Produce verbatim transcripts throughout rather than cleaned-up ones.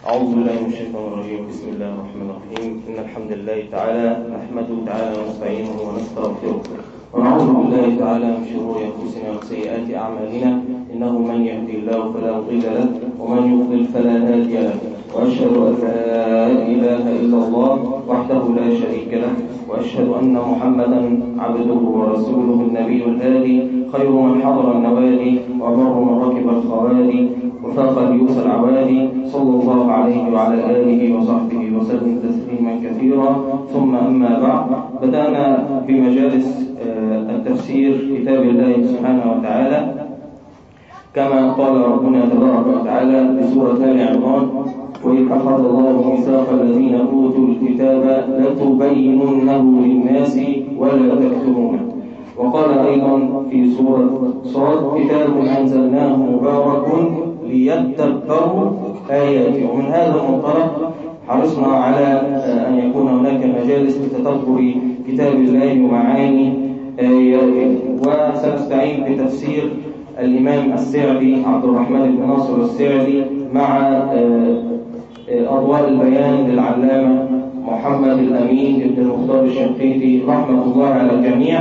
أعوذ بالله من الشيطان الرجيم. بسم الله الرحمن الرحيم. إن الحمد لله تعالى نحمده تعالى ونستعينه ونستغفره ونعوذ بالله تعالى من شرور أنفسنا وسيئات أعمالنا، إنه من يهدي الله فلا مضل له ومن يضلل فلا هادي له، وأشهد أن لا إله إلا الله وحده لا شريك له، وأشهد أن محمدا عبده ورسوله النبي الهادي، خير من حضر النوادي وبر من ركب الخوادي وفاق اليوس العوادي، صلى الله عليه وعلى آله وصحبه وسلم تسليما كثيرا. ثم أما بعد، بدأنا بمجالس التفسير كتاب الله سبحانه وتعالى كما قال ربنا تبارك وتعالى بسورة آل عمران: وإذ أخذ الله ميثاق الذين أوتوا الكتاب لتبيننه للناس ولا تكتمونه. وقال أيضا في سورة صاد: كتاب أنزلناه مبارك ليدبروا آياته. ومن هذا المنطلق حرصنا على أن يكون هناك مجالس لتدبر كتاب الله ومعاني آياته، وسنستعين بتفسير الإمام السعدي عبد الرحمن بن ناصر السعدي مع أضواء البيان للعلامة محمد الأمين بن المختار الشنقيطي رحمة الله على الجميع.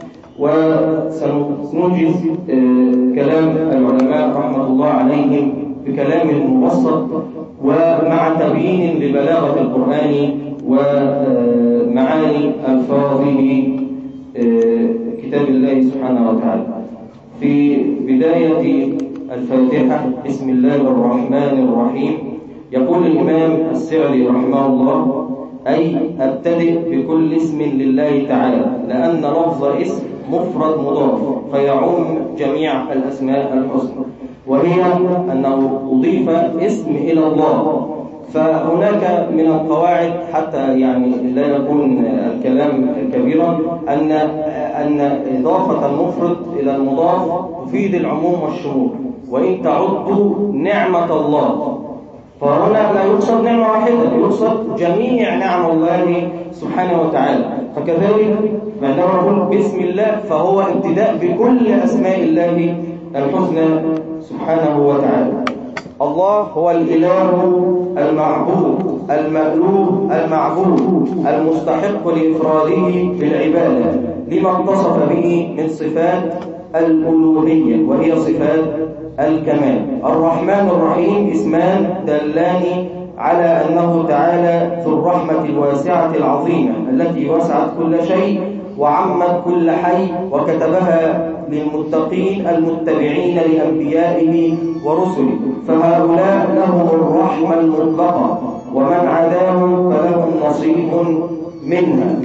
وسنوجز كلام العلماء رحمة الله عليهم بكلام مبسط ومع تبيين لبلاغة القرآن ومعاني ألفاظه كتاب الله سبحانه وتعالى. في بداية الفاتحة: بسم الله الرحمن الرحيم. يقول الإمام السعدي رحمه الله: أي أبتدئ بكل اسم لله تعالى، لأن لفظ اسم مفرد مضاف فيعم جميع الأسماء الحسنى، وهي أنه أضيف اسم إلى الله. فهناك من القواعد حتى يعني لا يكون الكلام كبيرا أن أن إضافة المفرد إلى المضاف تفيد العموم والشمول. وإن تعدوا نعمة الله، فهنا لا يقصد نعمة واحدة، يقصد جميع نعم الله سبحانه وتعالى. فكذلك عندما نقول بسم الله فهو ابتداء بكل أسماء الله الحسنى سبحانه وتعالى. الله هو الإله المعبود المألوه المعبود المستحق لإفراده بالعبادة لما اتصف به من صفات الألوهية، وهي صفات الكمال. الرحمن الرحيم اسمان دلان على أنه تعالى في الرحمة الواسعة العظيمة التي وسعت كل شيء وعمت كل حي، وكتبها للمتقين المتبعين لأنبيائه ورسله، فهؤلاء لهم الرحمة المطلقة، ومن عداهم فلهم نصيب منها.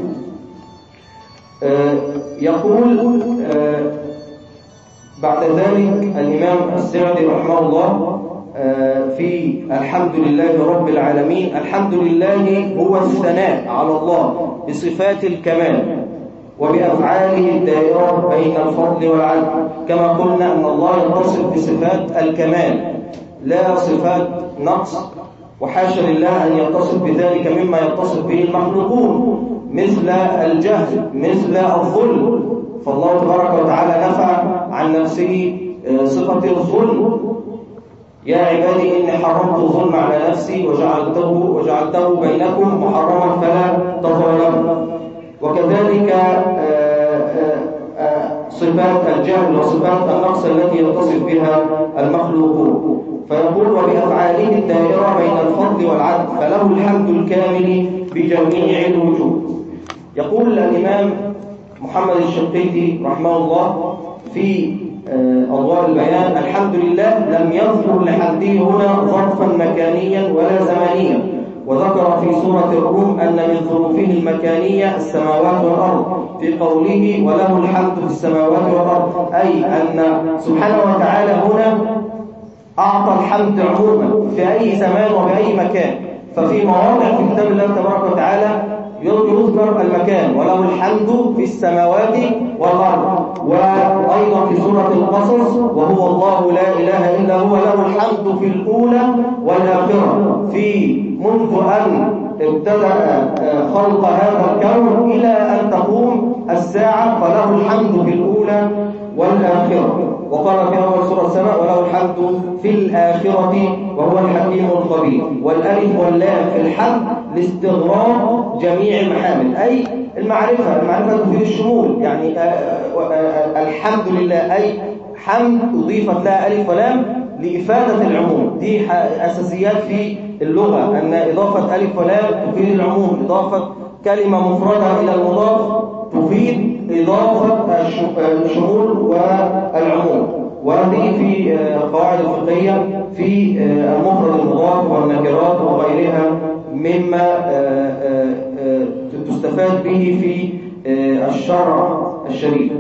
آه يقول آه بعد ذلك الإمام السعدي رحمه الله آه في الحمد لله رب العالمين: الحمد لله هو الثناء على الله بصفات الكمال وبأفعاله الدائرة بين الفضل والعدل، كما قلنا أن الله يتصف بصفات الكمال لا صفات نقص، وحاشا لله أن يتصف بذلك مما يتصف به المخلوقون مثل الجهل مثل الظلم. فالله تبارك وتعالى نفى عن نفسه صفة الظلم: يا عبادي إني حرمت الظلم على نفسي وجعلته, وجعلته بينكم محرما فلا تظالموا. وكذلك صفات الجهل وصفات النقص التي يتصف بها المخلوقون. فيقول: وبأفعاله الدائرة بين الفضل والعدل فله الحمد الكامل بجميع الوجود. يقول الإمام محمد الشنقيطي رحمه الله في أضواء البيان: الحمد لله لم يذكر لحمده هنا ظرفا مكانيا ولا زمانيا، وذكر في سورة الروم أن من ظروفه المكانية السماوات والأرض في قوله: وله الحمد في السماوات والأرض، أي أن سبحانه وتعالى هنا أعطى الحمد عموما في أي زمان وبأي مكان. ففي مواضع في كتاب الله تبارك وتعالى يذكر المكان: وله الحمد في السماوات والأرض. وأيضا في سورة القصص: وهو الله لا إله إلا هو له الحمد في الأولى والآخرة، في منذ أن ابتدأ خلق هذا الكون إلى أن تقوم الساعة، فله الحمد في الأولى والآخرة. وقال في أول سورة السماء وله الحمد في الآخرة وهو الحكيم الخبير. والألف واللام في الحمد لاستغراق جميع المحامد، أي المعرفة، المعرفة تفيد الشمول، يعني الحمد لله أي حمد أضيفت لها ألف ولام لإفادة العموم. دي أساسيات في اللغة، أن إضافة ألف ولام تفيد العموم، إضافة كلمة مفردة إلى المضاف تفيد إضافة الشمول والعموم. وهذه في القواعد الفقهية في المفرد المضاف والنكرات وغيرها مما تستفاد به في الشرع الشريف.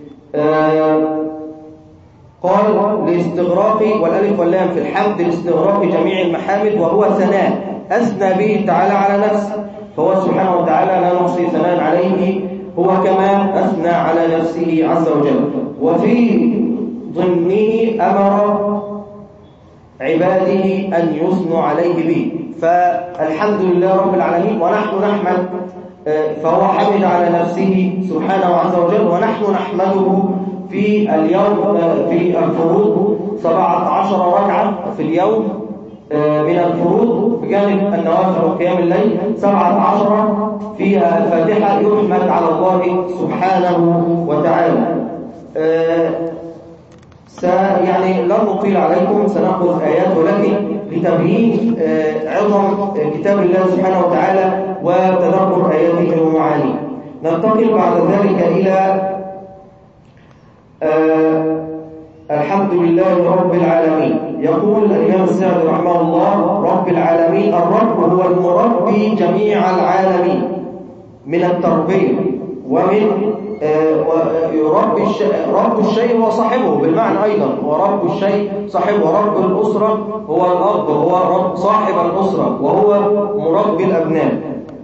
قال لاستغراق والألف واللام في الحمد لاستغراق جميع المحامد، وهو ثناء أثنى به تعالى على نفسه، فهو سبحانه وتعالى لا نحصي ثناء عليه، هو كما أثنى على نفسه عز وجل. وفي ضمنه أمر عباده أن يثنوا عليه به، فالحمد لله رب العالمين ونحن نحمد، فهو حمد على نفسه سبحانه عز وجل، ونحن نحمده في اليوم في الفروض سبعة عشر ركعة في اليوم من الفروض بجانب النوافل وقيام الليل، سبعة عشر فيها الفاتحة يحمد على الله سبحانه وتعالى. يعني لن نطيل عليكم، سنأخذ آيات، ولكن لتبيين عظم كتاب الله سبحانه وتعالى وتدبر آياته ومعانيه. ننتقل بعد ذلك إلى آه الحمد لله رب العالمين. يقول الإمام السعدي رحمه الله رب العالمين، الرب هو المربي جميع العالمين من التربية ومن آه ورب الشيء، رب الشيء هو صاحبه بالمعنى أيضا، ورب الشيء صاحبه. رب الأسرة هو الأب، هو رب صاحب الأسرة، وهو مربي الأبناء،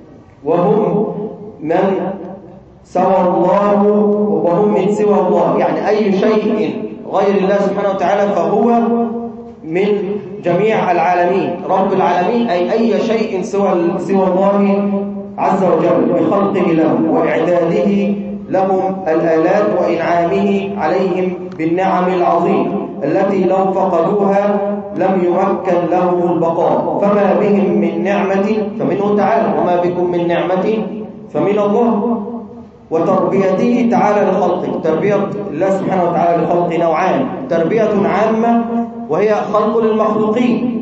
وهم من سوى الله وهم من سوى الله، يعني أي شيء غير الله سبحانه وتعالى فهو من جميع العالمين. رب العالمين أي أي شيء سوى سوى الله عز وجل بخلقه لهم وإعداده لهم الآلات وإنعامه عليهم بالنعم العظيمة التي لو فقدوها لم يمكن لهم البقاء. فما بهم من نعمة فمنه تعالى، وما بكم من نعمة فمن الله. وتربيته تعالى لخلقه، تربية الله سبحانه وتعالى لخلقه نوعان: تربية عامة وهي خلق للمخلوقين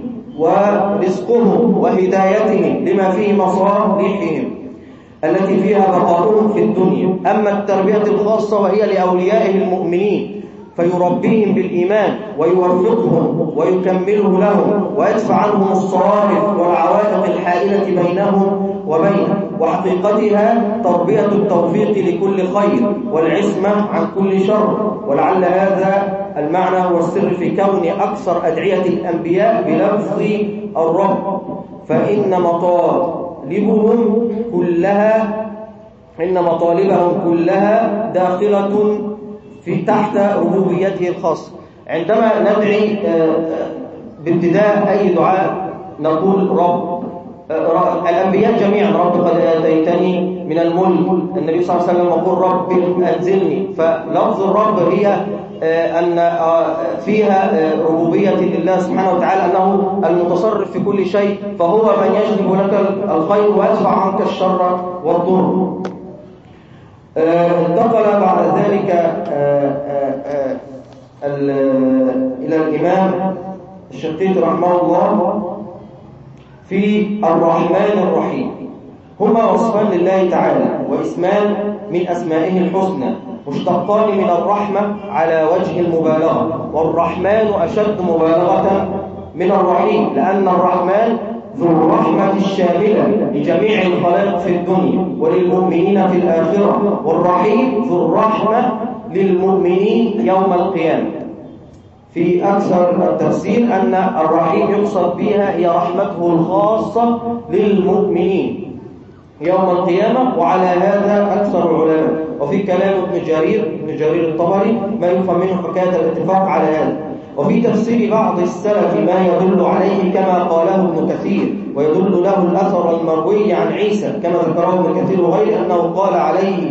ورزقهم وهدايتهم لما فيه مصالحهم التي فيها بقاؤهم في الدنيا. أما التربية الخاصة وهي لأوليائه المؤمنين فيربيهم بالإيمان ويوفقهم ويكمله لهم ويدفع عنهم الصوارف والعوائق الحائلة بينهم وبينه. وحقيقتها تربية التوفيق لكل خير والعصمة عن كل شر. ولعل هذا المعنى هو السر في كون أكثر أدعية الأنبياء بلفظ الرب، فإن مطالبهم كلها إن مطالبهم كلها داخلة في تحت ربوبيته الخاصة. عندما ندعي بابتداء أي دعاء نقول رب. الأنبياء جميعا رب قد آتيتني من الملك، النبي صلى الله عليه وسلم يقول رب أنزلني. فلفظ الرب هي أن فيها ربوبية لله سبحانه وتعالى، أنه المتصرف في كل شيء، فهو من يجلب لك الخير ويدفع عنك الشر والضر. انتقل بعد ذلك إلى الإمام الشنقيطي رحمه الله في الرحمن الرحيم. هما وصفان لله تعالى واسمان من أسمائه الحسنى مشتقان من الرحمة على وجه المبالغة، والرحمن أشد مبالغة من الرحيم، لأن الرحمن ذو الرحمة الشاملة لجميع الخلائق في الدنيا وللمؤمنين في الآخرة، والرحيم ذو الرحمة للمؤمنين يوم القيامة. في أكثر التفسير أن الرحيم يقصد بها هي رحمته الخاصة للمؤمنين يوم القيامة، وعلى هذا أكثر العلماء. وفي كلام ابن جرير ابن جرير الطبري ما يفهم منه حكاية الاتفاق على هذا. وفي تفسير بعض السلف ما يدل عليه كما قاله ابن كثير، ويدل له الأثر المروي عن عيسى كما ذكره ابن كثير وغيره أنه قال عليه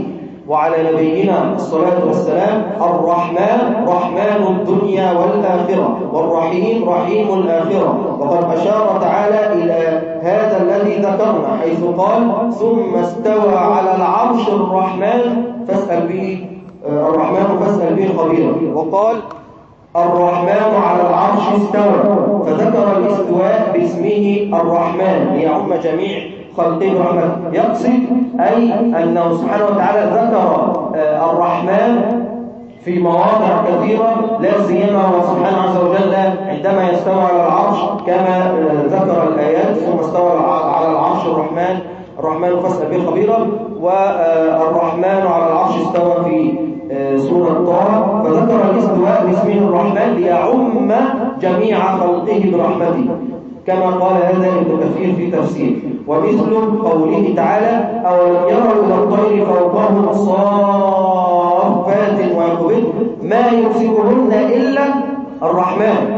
وعلى نبينا الصلاة والسلام الرحمن رحمن الدنيا والآخرة، والرحيم رحيم الآخرة. وقد أشار تعالى إلى هذا الذي ذكرنا حيث قال ثم استوى على العرش الرحمن فاسأل به الرحمن فاسأل به خبيرا. وقال الرحمن على العرش استوى، فذكر الاستواء باسمه الرحمن ليعم جميع خلقه رحمة. يقصد أي أنه سبحانه وتعالى ذكر الرحمن في مواضع كثيرة، لا سيما هو سبحانه عز وجل عندما يستوى على العرش كما ذكر الآيات ثم استوى على العرش الرحمن الرحمن فاسأل به خبيرا، والرحمن على العرش استوى في سورة طه، فذكر الاستواء باسمه الرحمن ليعم جميع خلقه برحمته كما قال هذا ابن كثير في تفسير. ومثل قوله تعالى أولم يروا إلى الطير فوقهم صافات ويقبضن ما يمسكهن إلا الرحمن.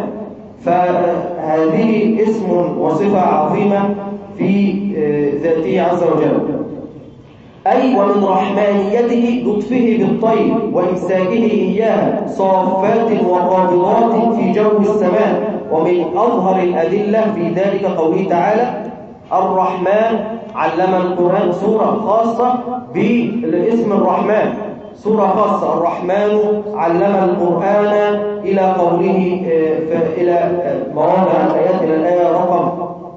فهذه اسم وصفة عظيمة في ذاته عز وجل. أي ومن رحمانيته لطفه بالطير وإمساكه إياها صافات وقابضات في جو السماء. ومن أظهر الأدلة في ذلك قوله تعالى الرحمن علم القرآن، سورة خاصة بالاسم الرحمن، سورة خاصة الرحمن علم القرآن إلى قوله إلى مواضع الآيات إلى الآية رقم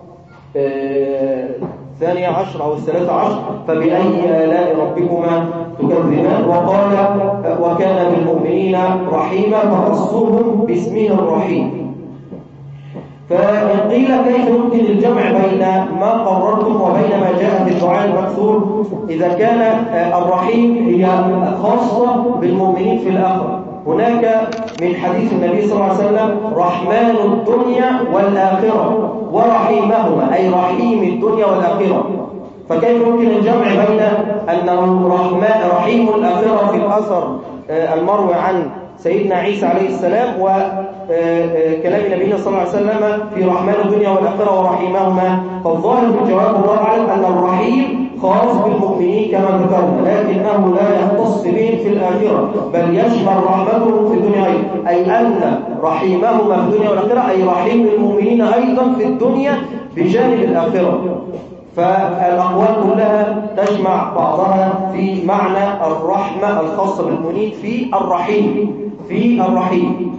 الثانية عشر أو الثلاثة عشر فبأي آلاء ربكما تكذبان. وقال وكان بالمؤمنين رحيما فخصهم باسمه الرحيم. فإن قيل كيف يمكن الجمع بين ما قررتم وبين ما جاء في الدعاء المكثور إذا كان الرحيم هي خاصة بالمؤمنين في الآخرة؟ هناك من حديث النبي صلى الله عليه وسلم رحمن الدنيا والآخرة ورحيمهما، أي رحيم الدنيا والآخرة. فكيف يمكن الجمع بين أنه رحيم الآخرة في الأثر المروي عن سيدنا عيسى عليه السلام وكلام نبينا صلى الله عليه وسلم في رحمن الدنيا والآخرة ورحيمهما؟ فالظاهر من جواب الله أعلم أن الرحيم خاص بالمؤمنين كما ذكرنا، لكنه لا يختص بهم في الآخرة بل يشمل رحمته في الدنيا أيضا، أي أن رحيمهما في الدنيا والآخرة أي رحيم المؤمنين أيضا في الدنيا بجانب الآخرة. فالأقوال كلها تجمع بعضها في معنى الرحمة الخاصة بالمؤمنين في الرحيم في الرحيم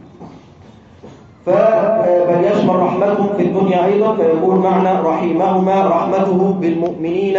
فبل يشمل رحمتهم في الدنيا أيضا، فيكون معنى رحيمهما رحمته بالمؤمنين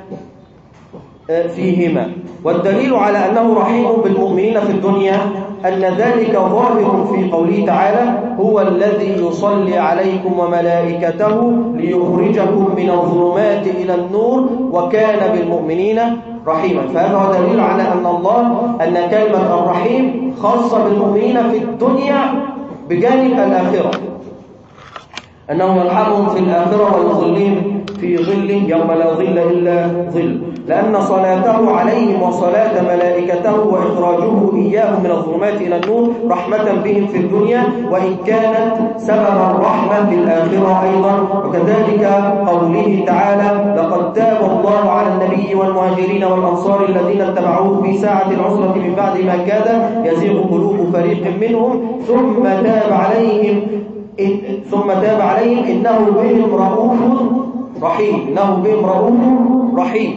فيهما. والدليل على أنه رحيم بالمؤمنين في الدنيا أن ذلك ظاهر في قوله تعالى هو الذي يصلي عليكم وملائكته ليخرجكم من الظلمات إلى النور وكان بالمؤمنين رحيما. فهذا هو دليل على أن الله أن كلمة الرحيم خاصة بالمؤمنين في الدنيا بجانب الآخرة، أنه يرحمهم في الآخرة ويظلهم في ظل يوم لا ظل إلا ظل، لأن صلاته عليهم وصلاة ملائكته وإخراجه إياهم من الظلمات إلى النور رحمة بهم في الدنيا وإن كانت سبب الرحمة في الآخرة أيضا. وكذلك قوله تعالى لقد تاب الله على النبي والمهاجرين والأنصار الذين اتبعوه في ساعة العسرة من بعد ما كاد يزيغ قلوب فريق منهم ثم تاب عليهم إن ثم تاب عليهم إنه بهم رؤوف رحيم إنه بهم رؤوف رحيم.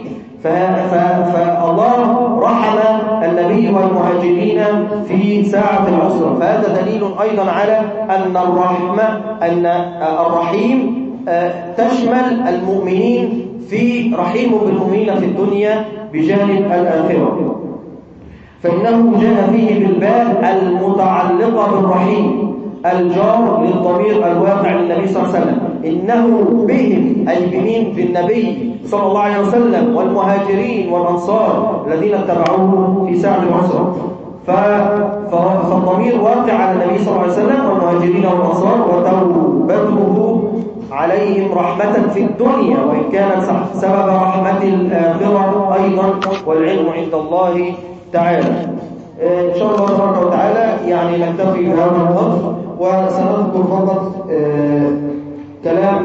فالله رحم النبي والمهاجرين في ساعة العسرة، فهذا دليل أيضا على أن الرحمة أن الرحيم تشمل المؤمنين في رحيم بالمؤمنين في الدنيا بجانب الآخرة. فإنه جاء فيه بالباء المتعلقة بالرحيم الجار للضمير الواقع للنبي صلى الله عليه وسلم، إنه بهم أي بمين بالنبي صلى الله عليه وسلم والمهاجرين والأنصار الذين اتبعوه في ساعة العسرة. فالضمير واقع على النبي صلى الله عليه وسلم والمهاجرين والأنصار وتوبته عليهم رحمة في الدنيا وإن كانت سبب رحمة الآخرة أيضا، والعلم عند الله تعالى. إن شاء الله تبارك وتعالى يعني نكتفي بهذا القدر وسنذكر فقط كلام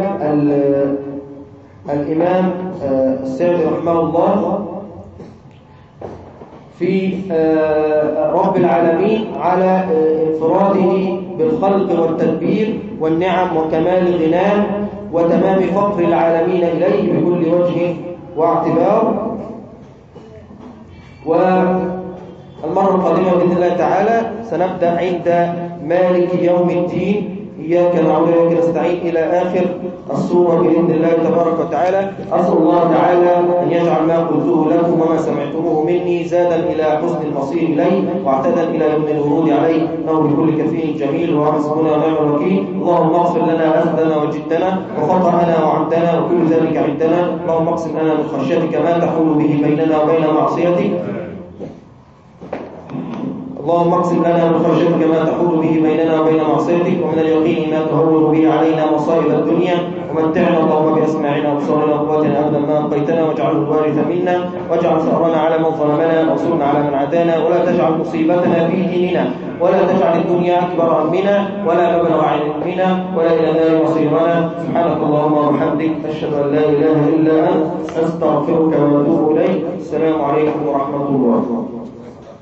الإمام السعدي رحمه الله في رب العالمين على انفراده بالخلق والتدبير والنعم وكمال غناه وتمام فقر العالمين إليه بكل وجه واعتبار. والمرة القادمة بإذن الله تعالى سنبدأ عند مالك يوم الدين إياك نعبد وإياك نستعين إلى آخر السورة بإذن الله تبارك وتعالى. أسأل الله تعالى أن يجعل ما قلته لكم وما سمعتموه مني زادا إلى حسن المصير إليه واعتدا إلى يوم الورود عليه، إنه بكل كفيل جميل وحسبنا ونعم الوكيل. اللهم اغفر لنا أخذنا وجدنا وخطأنا وعمدنا وكل ذلك عندنا. اللهم اقسم لنا من خشيتك ما تحول به بيننا وبين معصيتك اللهم اقسم لنا من خشيتك ما تحول به بيننا وبين معصيتك ومن اليقين ما تهون به علينا مصائب الدنيا ومتعنا اللهم بأسماعنا وأبصارنا وقواتنا أبدا ما أبقيتنا واجعله الوارث منا واجعل ثأرنا على من ظلمنا وانصرنا على من عادانا ولا تجعل مصيبتنا في ديننا ولا تجعل الدنيا أكبر همنا ولا مبلغ علمنا ولا إلى النار مصيرنا. سبحانك اللهم وبحمدك أشهد أن لا إله إلا أنت أستغفرك وأتوب إليك. السلام عليكم ورحمة الله.